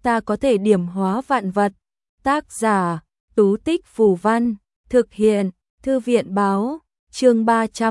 ta có thể điểm hóa vạn vật. Tác giả, Tú Tích Phù Văn, thực hiện, Thư viện Báo, chương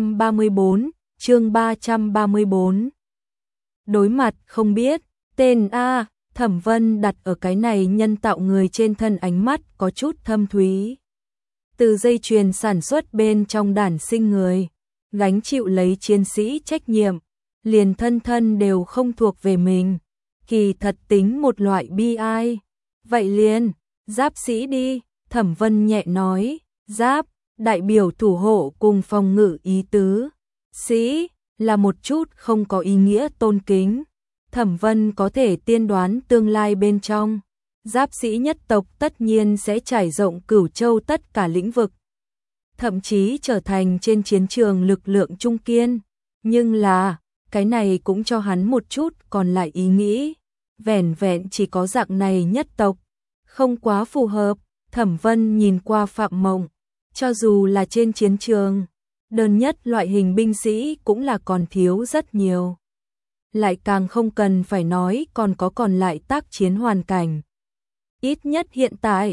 334. Đối mặt không biết, tên A, Thẩm Vân đặt ở cái này nhân tạo người trên thân, ánh mắt có chút thâm thúy. Từ dây chuyền sản xuất bên trong đản sinh người, gánh chịu lấy chiến sĩ trách nhiệm, liền thân thân đều không thuộc về mình. Kỳ thật tính một loại bi ai. Vậy liền, giáp sĩ đi, Thẩm Vân nhẹ nói, giáp, đại biểu thủ hộ cùng phòng ngự ý tứ. Sĩ, là một chút không có ý nghĩa tôn kính. Thẩm Vân có thể tiên đoán tương lai bên trong. Giáp sĩ nhất tộc tất nhiên sẽ trải rộng Cửu Châu tất cả lĩnh vực. Thậm chí trở thành trên chiến trường lực lượng trung kiên. Nhưng là, cái này cũng cho hắn một chút còn lại ý nghĩ. Vẻn vẹn chỉ có dạng này nhất tộc, không quá phù hợp. Thẩm Vân nhìn qua Phạm Mộng, cho dù là trên chiến trường, đơn nhất loại hình binh sĩ cũng là còn thiếu rất nhiều. Lại càng không cần phải nói còn có còn lại tác chiến hoàn cảnh. Ít nhất hiện tại,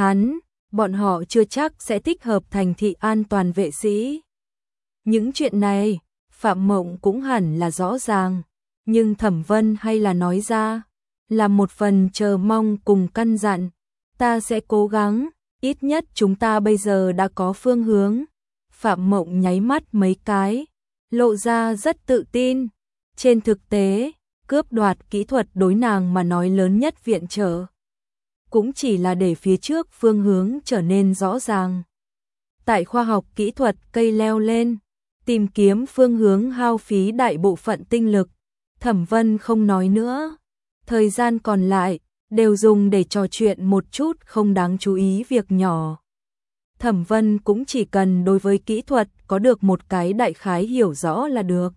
bọn họ chưa chắc sẽ thích hợp thành thị an toàn vệ sĩ. Những chuyện này, Phạm Mộng cũng hẳn là rõ ràng, nhưng Thẩm Vân hay là nói ra, là một phần chờ mong cùng căn dặn. Ta sẽ cố gắng, ít nhất chúng ta bây giờ đã có phương hướng. Phạm Mộng nháy mắt mấy cái, lộ ra rất tự tin. Trên thực tế, cướp đoạt kỹ thuật đối nàng mà nói lớn nhất viện trợ, cũng chỉ là để phía trước phương hướng trở nên rõ ràng. Tại khoa học kỹ thuật cây leo lên, tìm kiếm phương hướng hao phí đại bộ phận tinh lực. Thẩm Vân không nói nữa. Thời gian còn lại, đều dùng để trò chuyện một chút không đáng chú ý việc nhỏ. Thẩm Vân cũng chỉ cần đối với kỹ thuật có được một cái đại khái hiểu rõ là được.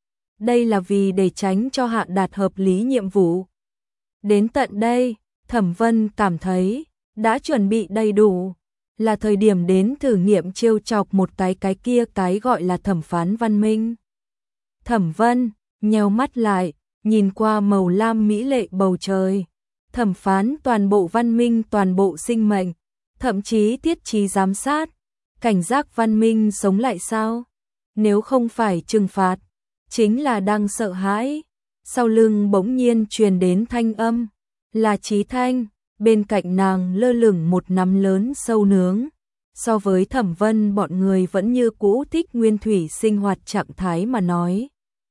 Đây là vì để tránh cho hạ đạt hợp lý nhiệm vụ. Đến tận đây, Thẩm Vân cảm thấy đã chuẩn bị đầy đủ, là thời điểm đến thử nghiệm trêu chọc một cái kia cái gọi là thẩm phán văn minh. Thẩm Vân nheo mắt lại, nhìn qua màu lam mỹ lệ bầu trời, thẩm phán toàn bộ văn minh, toàn bộ sinh mệnh, thậm chí thiết trí giám sát, cảnh giác văn minh sống lại sao? Nếu không phải trừng phạt, chính là đang sợ hãi. Sau lưng bỗng nhiên truyền đến thanh âm, là Chí Thanh, bên cạnh nàng lơ lửng một nắm lớn sâu nướng. So với Thẩm Vân bọn người vẫn như cũ thích nguyên thủy sinh hoạt trạng thái mà nói,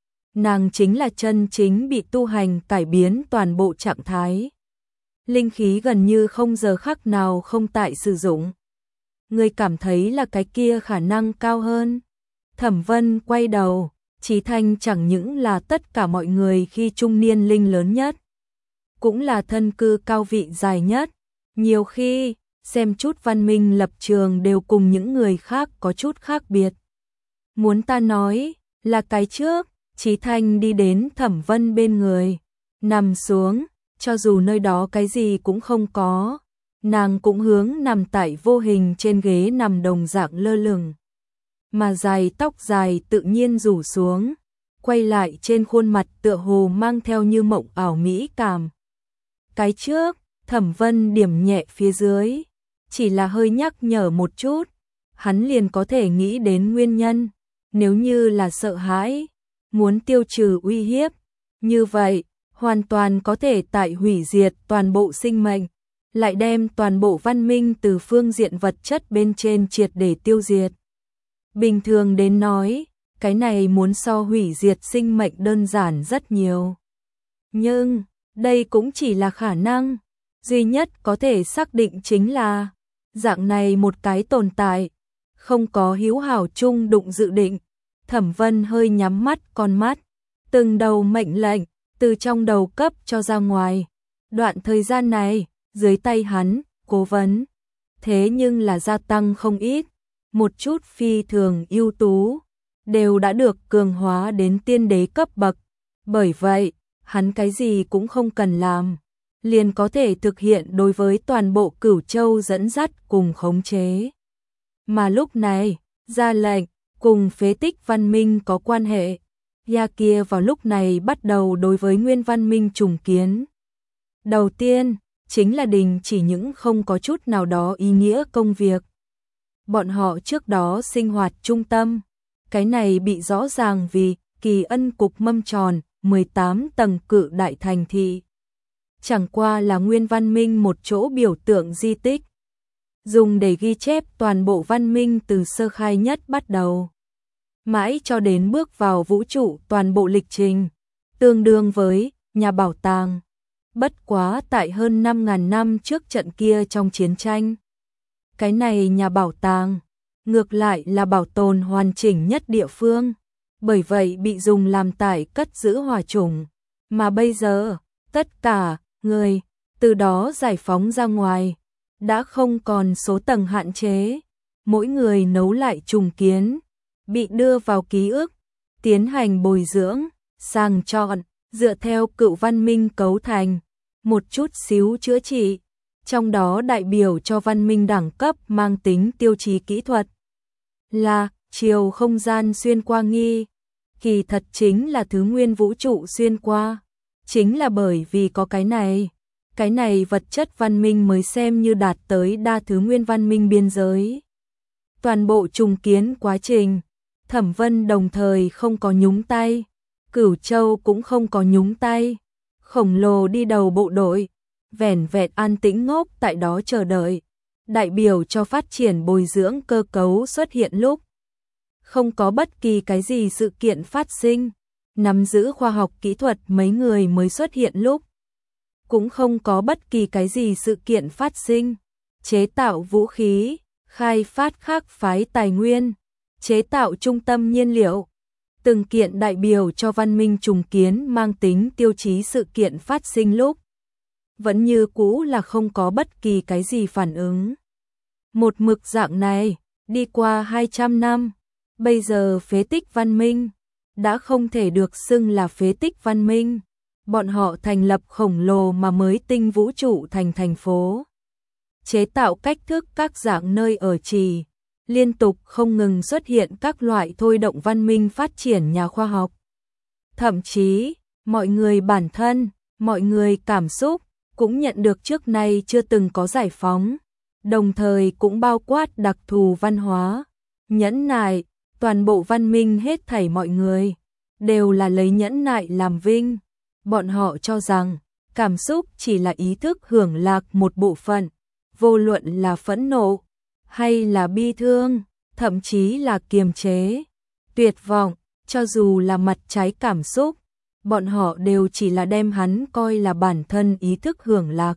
nàng chính là chân chính bị tu hành cải biến toàn bộ trạng thái. Linh khí gần như không giờ khắc nào không tại sử dụng. Người cảm thấy là cái kia khả năng cao hơn. Thẩm Vân quay đầu, Chí Thanh chẳng những là tất cả mọi người khi trung niên linh lớn nhất, cũng là thân cư cao vị dài nhất. Nhiều khi, xem chút văn minh lập trường đều cùng những người khác có chút khác biệt. Muốn ta nói, là cái trước, Chí Thanh đi đến Thẩm Vân bên người, nằm xuống, cho dù nơi đó cái gì cũng không có, nàng cũng hướng nằm tại vô hình trên ghế nằm đồng dạng lơ lửng. Mà dài tóc dài tự nhiên rủ xuống, quay lại trên khuôn mặt tựa hồ mang theo như mộng ảo mỹ cảm. Cái trước, Thẩm Vân điểm nhẹ phía dưới, chỉ là hơi nhắc nhở một chút, hắn liền có thể nghĩ đến nguyên nhân. Nếu như là sợ hãi, muốn tiêu trừ uy hiếp, như vậy, hoàn toàn có thể tại hủy diệt toàn bộ sinh mệnh, lại đem toàn bộ văn minh từ phương diện vật chất bên trên triệt để tiêu diệt. Bình thường đến nói, cái này muốn so hủy diệt sinh mệnh đơn giản rất nhiều. Nhưng, đây cũng chỉ là khả năng. Duy nhất có thể xác định chính là, dạng này một cái tồn tại, không có hữu hảo chung đụng dự định. Thẩm Vân hơi nhắm mắt con mắt, từng đầu mệnh lệnh, từ trong đầu cấp cho ra ngoài. Đoạn thời gian này, dưới tay hắn, cố vấn, thế nhưng là gia tăng không ít. Một chút phi thường ưu tú, đều đã được cường hóa đến tiên đế cấp bậc. Bởi vậy, hắn cái gì cũng không cần làm, liền có thể thực hiện đối với toàn bộ Cửu Châu dẫn dắt cùng khống chế. Mà lúc này, ra lệnh, cùng phế tích văn minh có quan hệ. Ya kia vào lúc này bắt đầu đối với nguyên văn minh trùng kiến. Đầu tiên, chính là đình chỉ những không có chút nào đó ý nghĩa công việc. Bọn họ trước đó sinh hoạt trung tâm, cái này bị rõ ràng vì Kỳ Ân cục mâm tròn, 18 tầng cự đại thành thị. Chẳng qua là nguyên văn minh một chỗ biểu tượng di tích, dùng để ghi chép toàn bộ văn minh từ sơ khai nhất bắt đầu, mãi cho đến bước vào vũ trụ toàn bộ lịch trình, tương đương với nhà bảo tàng. Bất quá tại hơn 5.000 năm trước trận kia trong chiến tranh, cái này nhà bảo tàng ngược lại là bảo tồn hoàn chỉnh nhất địa phương, bởi vậy bị dùng làm tải cất giữ hỏa chủng, mà bây giờ tất cả người từ đó giải phóng ra ngoài, đã không còn số tầng hạn chế, mỗi người nấu lại trùng kiến, bị đưa vào ký ức, tiến hành bồi dưỡng, sàng chọn, dựa theo cựu văn minh cấu thành, một chút xíu chữa trị, trong đó đại biểu cho văn minh đẳng cấp mang tính tiêu chí kỹ thuật là chiều không gian xuyên qua nghi, kỳ thật chính là thứ nguyên vũ trụ xuyên qua, chính là bởi vì có cái này vật chất văn minh mới xem như đạt tới đa thứ nguyên văn minh biên giới. Toàn bộ trùng kiến quá trình, Thẩm Vân đồng thời không có nhúng tay, Cửu Châu cũng không có nhúng tay, khổng lồ đi đầu bộ đội, vẻn vẹn an tĩnh ngốc tại đó chờ đợi, đại biểu cho phát triển bồi dưỡng cơ cấu xuất hiện lúc. Không có bất kỳ cái gì sự kiện phát sinh, nắm giữ khoa học kỹ thuật mấy người mới xuất hiện lúc. Cũng không có bất kỳ cái gì sự kiện phát sinh, chế tạo vũ khí, khai phát khác phái tài nguyên, chế tạo trung tâm nhiên liệu. Từng kiện đại biểu cho văn minh trùng kiến mang tính tiêu chí sự kiện phát sinh lúc. Vẫn như cũ là không có bất kỳ cái gì phản ứng. Một mực dạng này, đi qua 200 năm, bây giờ phế tích văn minh, đã không thể được xưng là phế tích văn minh. Bọn họ thành lập khổng lồ mà mới tinh vũ trụ thành thành phố. Chế tạo cách thức các dạng nơi ở trì, liên tục không ngừng xuất hiện các loại thôi động văn minh phát triển nhà khoa học. Thậm chí, mọi người bản thân, mọi người cảm xúc, cũng nhận được trước nay chưa từng có giải phóng, đồng thời cũng bao quát đặc thù văn hóa, nhẫn nại, toàn bộ văn minh hết thảy mọi người, đều là lấy nhẫn nại làm vinh. Bọn họ cho rằng, cảm xúc chỉ là ý thức hưởng lạc một bộ phận, vô luận là phẫn nộ, hay là bi thương, thậm chí là kiềm chế, tuyệt vọng, cho dù là mặt trái cảm xúc, bọn họ đều chỉ là đem hắn coi là bản thân ý thức hưởng lạc,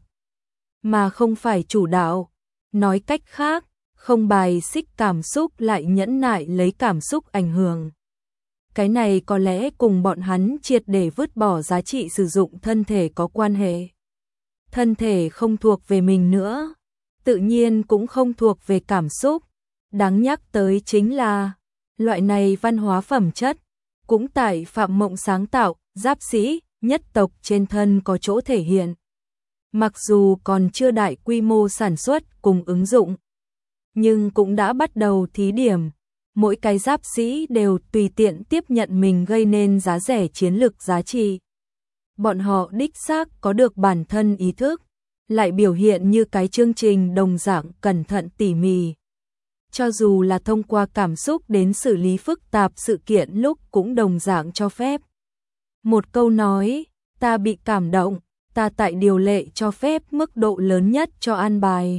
mà không phải chủ đạo. Nói cách khác, không bài xích cảm xúc lại nhẫn nại lấy cảm xúc ảnh hưởng. Cái này có lẽ cùng bọn hắn triệt để vứt bỏ giá trị sử dụng thân thể có quan hệ. Thân thể không thuộc về mình nữa, tự nhiên cũng không thuộc về cảm xúc. Đáng nhắc tới chính là, loại này văn hóa phẩm chất, cũng tại Phạm Mộng sáng tạo, giáp sĩ, nhất tộc trên thân có chỗ thể hiện. Mặc dù còn chưa đại quy mô sản xuất cùng ứng dụng, nhưng cũng đã bắt đầu thí điểm. Mỗi cái giáp sĩ đều tùy tiện tiếp nhận mình gây nên giá rẻ chiến lược giá trị. Bọn họ đích xác có được bản thân ý thức, lại biểu hiện như cái chương trình đồng dạng cẩn thận tỉ mỉ. Cho dù là thông qua cảm xúc đến xử lý phức tạp sự kiện lúc cũng đồng dạng cho phép. Một câu nói, ta bị cảm động, ta tại điều lệ cho phép mức độ lớn nhất cho an bài.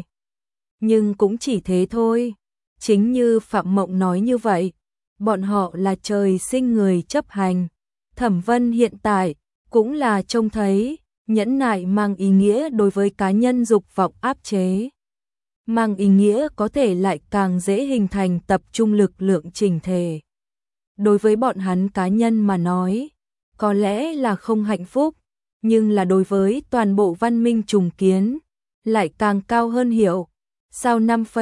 Nhưng cũng chỉ thế thôi. Chính như Phạm Mộng nói như vậy, bọn họ là trời sinh người chấp hành. Thẩm Vân hiện tại cũng là trông thấy, nhẫn nại mang ý nghĩa đối với cá nhân dục vọng áp chế. Mang ý nghĩa có thể lại càng dễ hình thành tập trung lực lượng chỉnh thể. Đối với bọn hắn cá nhân mà nói, có lẽ là không hạnh phúc, nhưng là đối với toàn bộ văn minh trùng kiến, lại càng cao hơn hiệu. Sau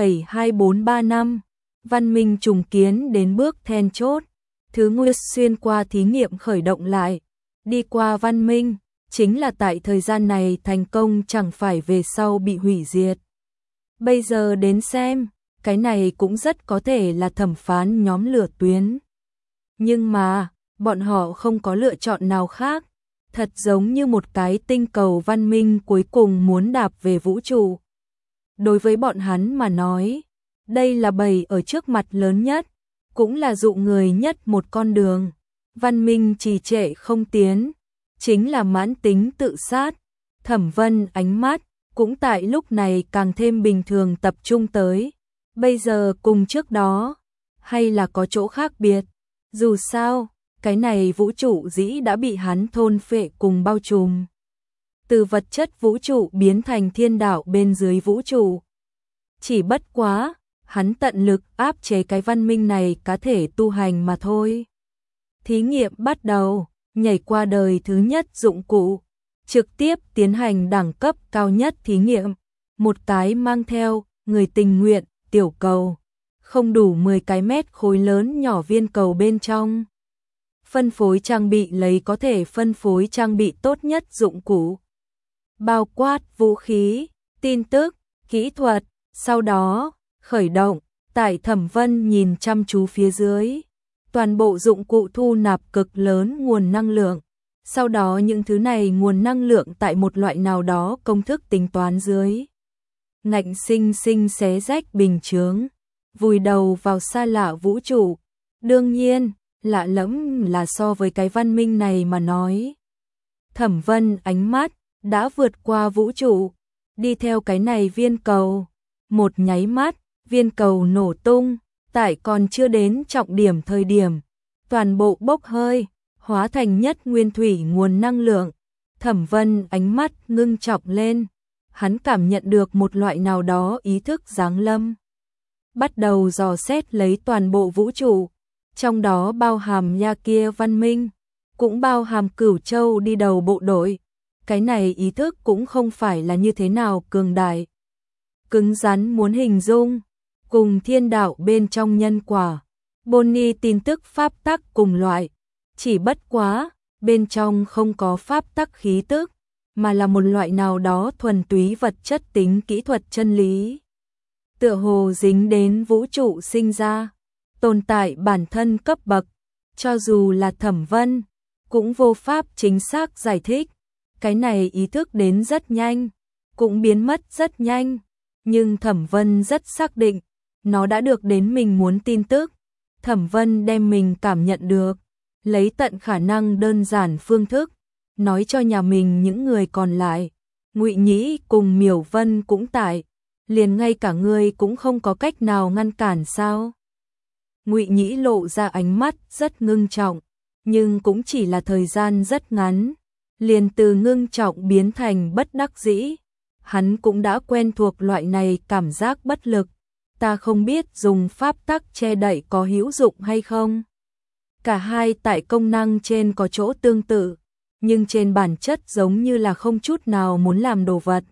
5,243 năm, văn minh trùng kiến đến bước then chốt, thứ nguyên xuyên qua thí nghiệm khởi động lại, đi qua văn minh, chính là tại thời gian này thành công chẳng phải về sau bị hủy diệt. Bây giờ đến xem, cái này cũng rất có thể là thẩm phán nhóm lửa tuyến. Nhưng mà, bọn họ không có lựa chọn nào khác, thật giống như một cái tinh cầu văn minh cuối cùng muốn đạp về vũ trụ. Đối với bọn hắn mà nói, đây là bầy ở trước mặt lớn nhất, cũng là dụ người nhất một con đường. Văn minh trì trệ không tiến, chính là mãn tính tự sát. Thẩm Vân ánh mắt cũng tại lúc này càng thêm bình thường tập trung tới. Bây giờ cùng trước đó, hay là có chỗ khác biệt. Dù sao, cái này vũ trụ dĩ đã bị hắn thôn phệ cùng bao trùm. Từ vật chất vũ trụ biến thành thiên đạo bên dưới vũ trụ. Chỉ bất quá, hắn tận lực áp chế cái văn minh này cá thể tu hành mà thôi. Thí nghiệm bắt đầu, nhảy qua đời thứ nhất dụng cụ, trực tiếp tiến hành đẳng cấp cao nhất thí nghiệm. Một cái mang theo người tình nguyện, tiểu cầu, không đủ 10 cái mét khối lớn nhỏ viên cầu bên trong. Phân phối trang bị lấy có thể phân phối trang bị tốt nhất dụng cụ. Bao quát vũ khí, tin tức, kỹ thuật, sau đó, khởi động, tại Thẩm Vân nhìn chăm chú phía dưới. Toàn bộ dụng cụ thu nạp cực lớn nguồn năng lượng. Sau đó những thứ này nguồn năng lượng tại một loại nào đó công thức tính toán dưới. Ngạnh sinh sinh xé rách bình chướng, vùi đầu vào xa lạ vũ trụ. Đương nhiên, lạ lẫm là so với cái văn minh này mà nói. Thẩm Vân ánh mắt đã vượt qua vũ trụ, đi theo cái này viên cầu. Một nháy mắt, viên cầu nổ tung, tại còn chưa đến trọng điểm thời điểm. Toàn bộ bốc hơi, hóa thành nhất nguyên thủy nguồn năng lượng. Thẩm Vân ánh mắt ngưng trọng lên. Hắn cảm nhận được một loại nào đó ý thức giáng lâm. Bắt đầu dò xét lấy toàn bộ vũ trụ. Trong đó bao hàm nha kia văn minh, cũng bao hàm Cửu Châu đi đầu bộ đội. Cái này ý thức cũng không phải là như thế nào cường đại. Cứng rắn muốn hình dung, cùng thiên đạo bên trong nhân quả. Bonnie tin tức pháp tắc cùng loại, chỉ bất quá, bên trong không có pháp tắc khí tức, mà là một loại nào đó thuần túy vật chất tính kỹ thuật chân lý. Tựa hồ dính đến vũ trụ sinh ra, tồn tại bản thân cấp bậc, cho dù là Thẩm Vân, cũng vô pháp chính xác giải thích. Cái này ý thức đến rất nhanh, cũng biến mất rất nhanh, nhưng Thẩm Vân rất xác định, nó đã được đến mình muốn tin tức. Thẩm Vân đem mình cảm nhận được, lấy tận khả năng đơn giản phương thức, nói cho nhà mình những người còn lại. Ngụy Nhĩ cùng Miểu Vân cũng tại, liền ngay cả ngươi cũng không có cách nào ngăn cản sao? Ngụy Nhĩ lộ ra ánh mắt rất ngưng trọng, nhưng cũng chỉ là thời gian rất ngắn, liền từ ngưng trọng biến thành bất đắc dĩ. Hắn cũng đã quen thuộc loại này cảm giác bất lực. Ta không biết dùng pháp tắc che đậy có hữu dụng hay không. Cả hai tại công năng trên có chỗ tương tự, nhưng trên bản chất giống như là không chút nào muốn làm đồ vật.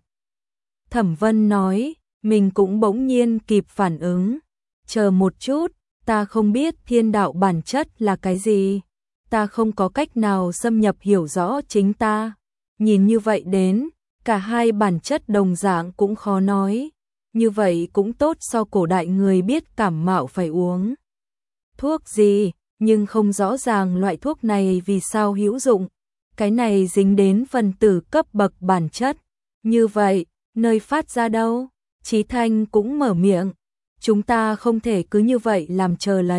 Thẩm Vân nói, mình cũng bỗng nhiên kịp phản ứng. Chờ một chút, ta không biết thiên đạo bản chất là cái gì. Ta không có cách nào xâm nhập hiểu rõ chính ta. Nhìn như vậy đến, cả hai bản chất đồng dạng cũng khó nói. Như vậy cũng tốt so cổ đại người biết cảm mạo phải uống thuốc gì, nhưng không rõ ràng loại thuốc này vì sao hữu dụng. Cái này dính đến phần tử cấp bậc bản chất. Như vậy, nơi phát ra đâu? Chí Thanh cũng mở miệng. Chúng ta không thể cứ như vậy làm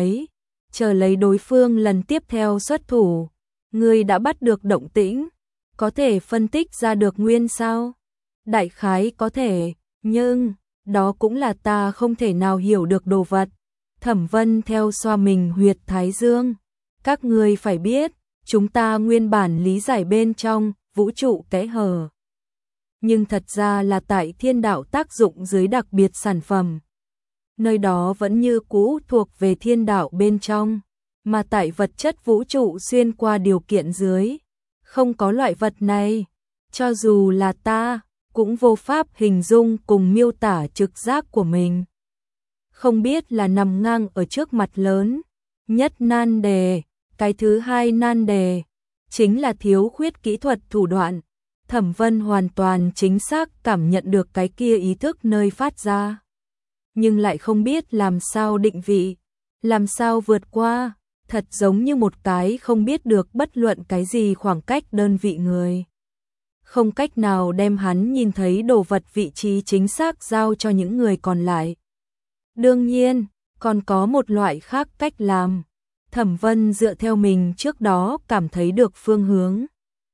chờ lấy đối phương lần tiếp theo xuất thủ. Ngươi đã bắt được động tĩnh, có thể phân tích ra được nguyên sao? Đại khái có thể, nhưng đó cũng là ta không thể nào hiểu được đồ vật. Thẩm Vân theo xoa mình huyệt thái dương. Các ngươi phải biết, chúng ta nguyên bản lý giải bên trong vũ trụ kẽ hở. Nhưng thật ra là tại thiên đạo tác dụng dưới đặc biệt sản phẩm. Nơi đó vẫn như cũ thuộc về thiên đạo bên trong, mà tại vật chất vũ trụ xuyên qua điều kiện dưới. Không có loại vật này, cho dù là ta, cũng vô pháp hình dung cùng miêu tả trực giác của mình. Không biết là nằm ngang ở trước mặt lớn nhất nan đề, cái thứ hai nan đề chính là thiếu khuyết kỹ thuật thủ đoạn. Thẩm Vân hoàn toàn chính xác cảm nhận được cái kia ý thức nơi phát ra, nhưng lại không biết làm sao định vị, làm sao vượt qua. thật giống như một cái không biết được bất luận cái gì khoảng cách đơn vị người. Không cách nào đem hắn nhìn thấy đồ vật vị trí chính xác giao cho những người còn lại. Đương nhiên, còn có một loại khác cách làm. Thẩm Vân dựa theo mình trước đó cảm thấy được phương hướng.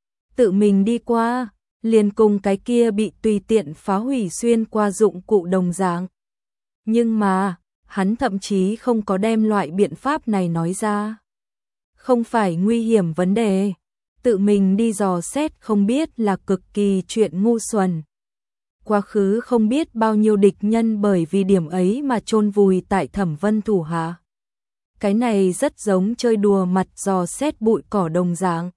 Tự mình đi qua, liền cùng cái kia bị tùy tiện phá hủy xuyên qua dụng cụ đồng dạng. Nhưng mà, hắn thậm chí không có đem loại biện pháp này nói ra. Không phải nguy hiểm vấn đề, tự mình đi dò xét không biết là cực kỳ chuyện ngu xuẩn. Quá khứ không biết bao nhiêu địch nhân bởi vì điểm ấy mà chôn vùi tại Thẩm Vân thủ hạ. Cái này rất giống chơi đùa mặt dò xét bụi cỏ đồng dạng.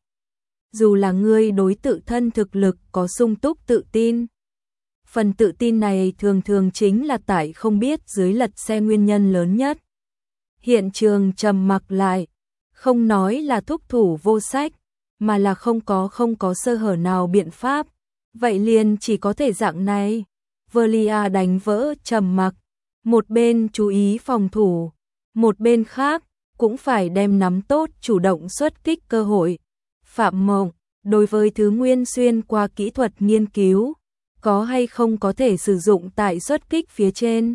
Dù là ngươi đối tự thân thực lực có sung túc tự tin, phần tự tin này thường thường chính là tại không biết dưới lật xe nguyên nhân lớn nhất. Hiện trường trầm mặc lại, không nói là thúc thủ vô sách, mà là không có sơ hở nào biện pháp. Vậy liền chỉ có thể dạng này. Velia đánh vỡ trầm mặc, một bên chú ý phòng thủ, một bên khác cũng phải đem nắm tốt chủ động xuất kích cơ hội. Phạm Mộng, đối với thứ nguyên xuyên qua kỹ thuật nghiên cứu, có hay không có thể sử dụng tại xuất kích phía trên?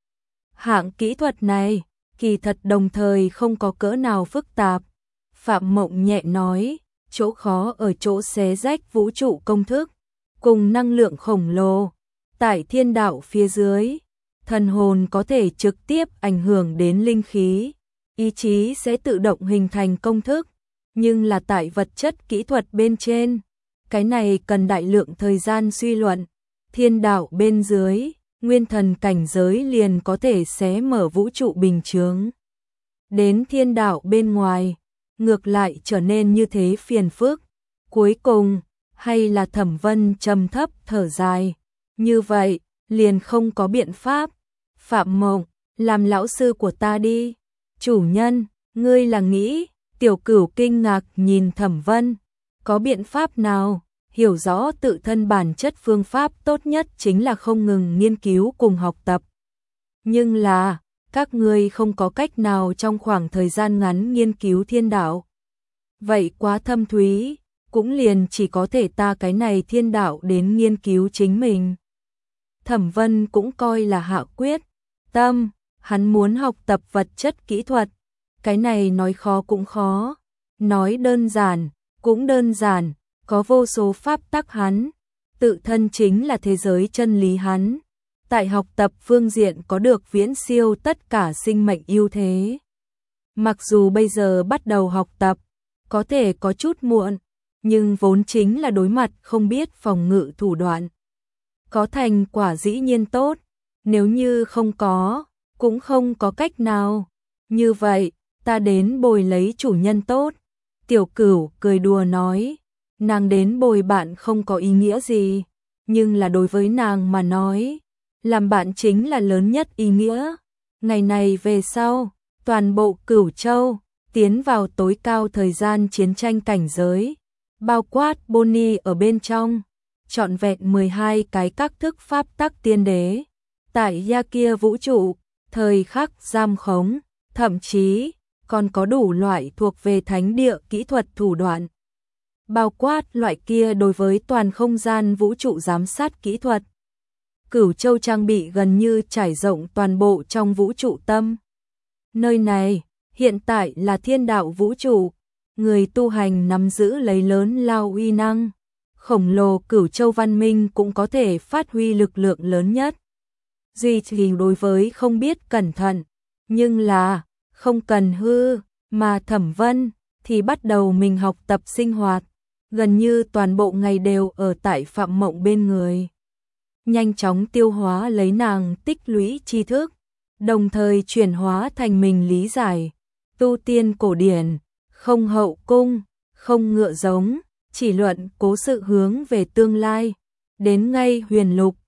Hạng kỹ thuật này, kỳ thật đồng thời không có cỡ nào phức tạp. Phạm Mộng nhẹ nói, chỗ khó ở chỗ xé rách vũ trụ công thức, cùng năng lượng khổng lồ. Tại thiên đạo phía dưới, thần hồn có thể trực tiếp ảnh hưởng đến linh khí, ý chí sẽ tự động hình thành công thức. Nhưng là tại vật chất kỹ thuật bên trên, cái này cần đại lượng thời gian suy luận. Thiên đạo bên dưới, nguyên thần cảnh giới liền có thể xé mở vũ trụ bình chướng. Đến thiên đạo bên ngoài, ngược lại trở nên như thế phiền phức. Cuối cùng, hay là Thẩm Vân trầm thấp thở dài. Như vậy, liền không có biện pháp. Phạm Mộng, làm lão sư của ta đi. Chủ nhân, ngươi là nghĩ? Tiểu Cửu kinh ngạc nhìn Thẩm Vân. Có biện pháp nào? Hiểu rõ tự thân bản chất phương pháp tốt nhất chính là không ngừng nghiên cứu cùng học tập. Nhưng là, các ngươi không có cách nào trong khoảng thời gian ngắn nghiên cứu thiên đạo. Vậy quá thâm thúy, cũng liền chỉ có thể ta cái này thiên đạo đến nghiên cứu chính mình. Thẩm Vân cũng coi là hạ quyết tâm, hắn muốn học tập vật chất kỹ thuật. Cái này nói khó cũng khó, nói đơn giản cũng đơn giản, có vô số pháp tắc hắn, tự thân chính là thế giới chân lý hắn. Tại học tập phương diện có được viễn siêu tất cả sinh mệnh ưu thế. Mặc dù bây giờ bắt đầu học tập, có thể có chút muộn, nhưng vốn chính là đối mặt không biết phòng ngự thủ đoạn. Có thành quả dĩ nhiên tốt, nếu như không có, cũng không có cách nào. Như vậy, ta đến bồi lấy chủ nhân tốt. Tiểu Cửu cười đùa nói, nàng đến bồi bạn không có ý nghĩa gì, nhưng là đối với nàng mà nói, làm bạn chính là lớn nhất ý nghĩa. Ngày này về sau, toàn bộ Cửu Châu tiến vào tối cao thời gian chiến tranh cảnh giới, bao quát Bonnie ở bên trong, trọn vẹn 12 cái các thức pháp tắc tiên đế. Tại gia kia vũ trụ, thời khắc giam khống, thậm chí còn có đủ loại thuộc về thánh địa kỹ thuật thủ đoạn. Bao quát loại kia đối với toàn không gian vũ trụ giám sát kỹ thuật. Cửu Châu trang bị gần như trải rộng toàn bộ trong vũ trụ tâm. Nơi này, hiện tại là thiên đạo vũ trụ, người tu hành nắm giữ lấy lớn lao uy năng. Khổng lồ Cửu Châu văn minh cũng có thể phát huy lực lượng lớn nhất. Duy trì đối với không biết cẩn thận, nhưng là không cần hư, mà Thẩm Vân thì bắt đầu mình học tập sinh hoạt, gần như toàn bộ ngày đều ở tại Phạm Mộng bên người. Nhanh chóng tiêu hóa lấy nàng tích lũy tri thức, đồng thời chuyển hóa thành mình lý giải. Tu tiên cổ điển, không hậu cung, không ngựa giống, chỉ luận cố sự hướng về tương lai. Đến ngay huyền lục,